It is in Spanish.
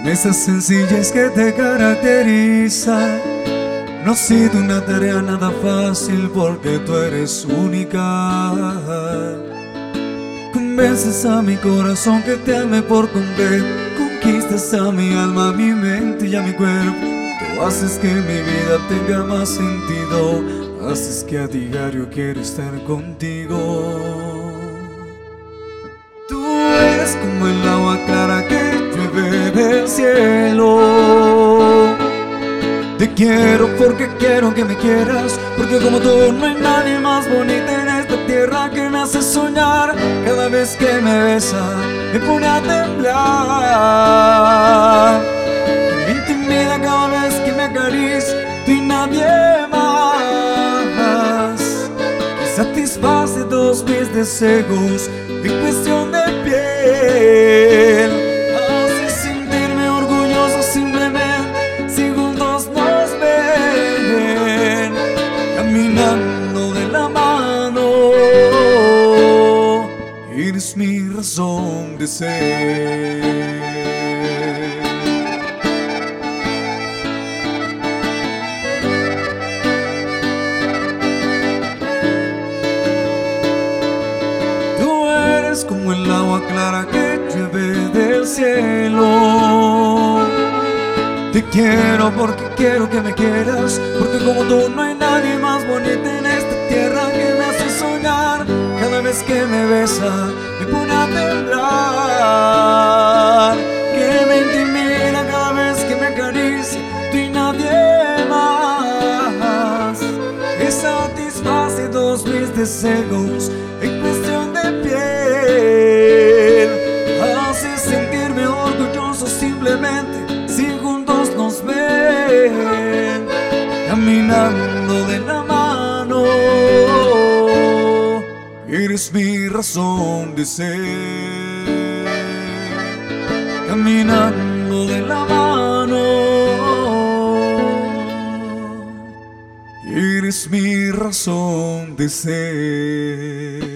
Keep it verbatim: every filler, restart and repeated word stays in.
con esa sencillez que te caracteriza. No ha sido una tarea nada fácil porque tú eres única. Convences a mi corazón que te ame por completo. Conquistas a mi alma, a mi mente y a mi cuerpo. Tú haces que mi vida tenga más sentido. Haces que a diario quiero estar contigo. Tú eres como el agua clara que llueve del cielo. Te quiero porque quiero que me quieras, porque como tú no hay nadie más bonita en esta tierra que me hace soñar. Cada vez que me besa me pone a temblar, me intimida cada vez que me acaricia, tú y nadie más, que satisface todos mis deseos en cuestión de piel. Hace sentirme orgulloso simplemente si juntos nos ven caminando de la mano. Eres mi razón de ser. Como el agua clara que llueve del cielo. Te quiero porque quiero que me quieras, porque como tú no hay nadie más bonito en esta tierra que me hace soñar. Cada vez que me besa me pone a temblar, que me intimida cada vez que me acaricia, tú y nadie más, que satisface todos mis deseos en cuestión de piel. Hace sentirme orgulloso simplemente si juntos nos ven caminando de la mano. Eres mi razón de ser, caminando de la mano. Eres mi razón de ser.